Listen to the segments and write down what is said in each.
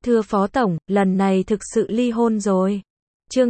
Thưa Phó Tổng, lần này thực sự ly hôn rồi. Chương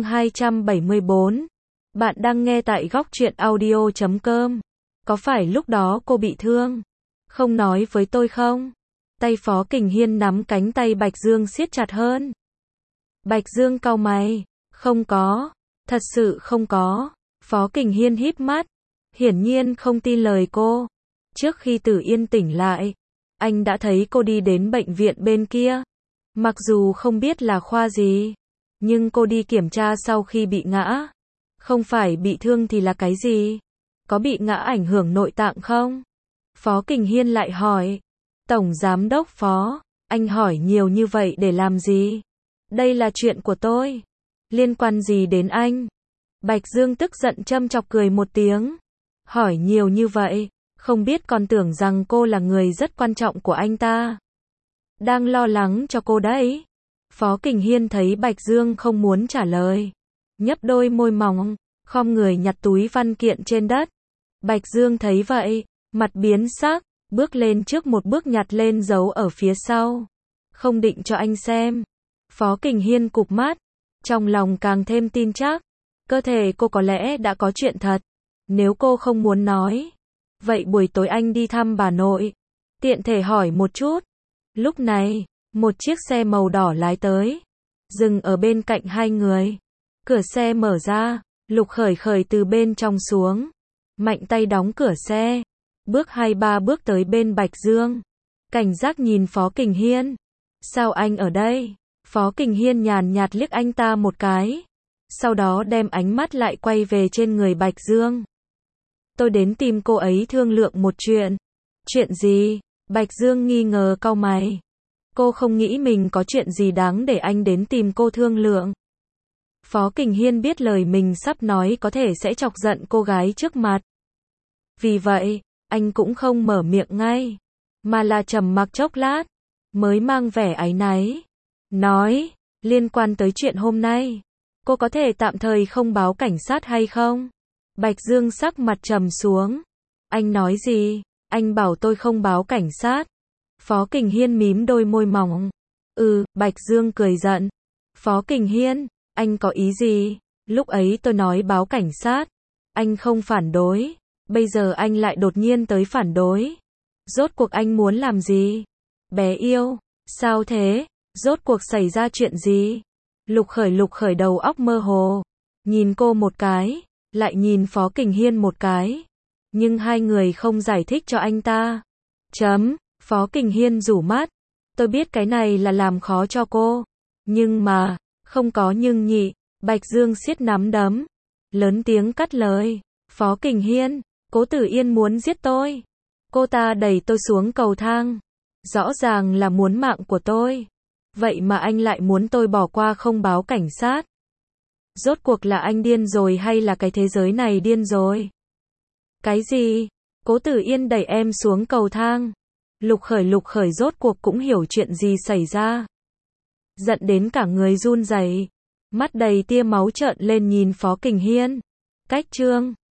274. Bạn đang nghe tại góc truyện audio.com. Có phải lúc đó cô bị thương? Không nói với tôi không? Tay Phó Kình Hiên nắm cánh tay Bạch Dương siết chặt hơn. Bạch Dương cau mày. Không có. Thật sự không có. Phó Kình Hiên híp mắt. Hiển nhiên không tin lời cô. Trước khi Tử Yên tỉnh lại, anh đã thấy cô đi đến bệnh viện bên kia. Mặc dù không biết là khoa gì, nhưng cô đi kiểm tra sau khi bị ngã. Không phải bị thương thì là cái gì? Có bị ngã ảnh hưởng nội tạng không? Phó Kình Hiên lại hỏi. Tổng Giám đốc Phó, anh hỏi nhiều như vậy để làm gì? Đây là chuyện của tôi. Liên quan gì đến anh? Bạch Dương tức giận châm chọc cười một tiếng. Hỏi nhiều như vậy, không biết còn tưởng rằng cô là người rất quan trọng của anh ta. Đang lo lắng cho cô đấy. Phó Kình Hiên thấy Bạch Dương không muốn trả lời, nhấp đôi môi mỏng, khom người nhặt túi văn kiện trên đất. Bạch Dương thấy vậy, mặt biến sắc, bước lên trước một bước nhặt lên giấu ở phía sau. Không định cho anh xem. Phó Kình Hiên cụp mắt, trong lòng càng thêm tin chắc. Cơ thể cô có lẽ đã có chuyện thật. Nếu cô không muốn nói, vậy buổi tối anh đi thăm bà nội. Tiện thể hỏi một chút. Lúc này, một chiếc xe màu đỏ lái tới, dừng ở bên cạnh hai người. Cửa xe mở ra, Lục Khởi Khởi từ bên trong xuống, mạnh tay đóng cửa xe, bước 2-3 bước tới bên Bạch Dương, cảnh giác nhìn Phó Kình Hiên. Sao anh ở đây? Phó Kình Hiên nhàn nhạt liếc anh ta một cái, sau đó đem ánh mắt lại quay về trên người Bạch Dương. Tôi đến tìm cô ấy thương lượng một chuyện. Chuyện gì? Bạch Dương nghi ngờ cau mày. Cô không nghĩ mình có chuyện gì đáng để anh đến tìm cô thương lượng. Phó Kình Hiên biết lời mình sắp nói có thể sẽ chọc giận cô gái trước mặt. Vì vậy, anh cũng không mở miệng ngay, mà là trầm mặc chốc lát, mới mang vẻ áy náy. Nói, liên quan tới chuyện hôm nay, cô có thể tạm thời không báo cảnh sát hay không? Bạch Dương sắc mặt trầm xuống. Anh nói gì? Anh bảo tôi không báo cảnh sát. Phó Kình Hiên mím đôi môi mỏng. Bạch Dương cười giận. Phó Kình Hiên, anh có ý gì? Lúc ấy tôi nói báo cảnh sát. Anh không phản đối. Bây giờ anh lại đột nhiên tới phản đối. Rốt cuộc anh muốn làm gì? Bé yêu, sao thế? Rốt cuộc xảy ra chuyện gì? Lục Khởi đầu óc mơ hồ. Nhìn cô một cái, lại nhìn Phó Kình Hiên một cái. Nhưng hai người không giải thích cho anh ta. Phó Kình Hiên rủ mắt. Tôi biết cái này là làm khó cho cô. Nhưng mà, không có nhưng nhị. Bạch Dương siết nắm đấm, lớn tiếng cắt lời. Phó Kình Hiên, Cố Tử Yên muốn giết tôi. Cô ta đẩy tôi xuống cầu thang. Rõ ràng là muốn mạng của tôi. Vậy mà anh lại muốn tôi bỏ qua không báo cảnh sát. Rốt cuộc là anh điên rồi hay là cái thế giới này điên rồi? Cái gì? Cố Tử Yên đẩy em xuống cầu thang. Lục Khởi rốt cuộc cũng hiểu chuyện gì xảy ra. Giận đến cả người run rẩy, mắt đầy tia máu trợn lên nhìn Phó Kình Hiên. Cách chương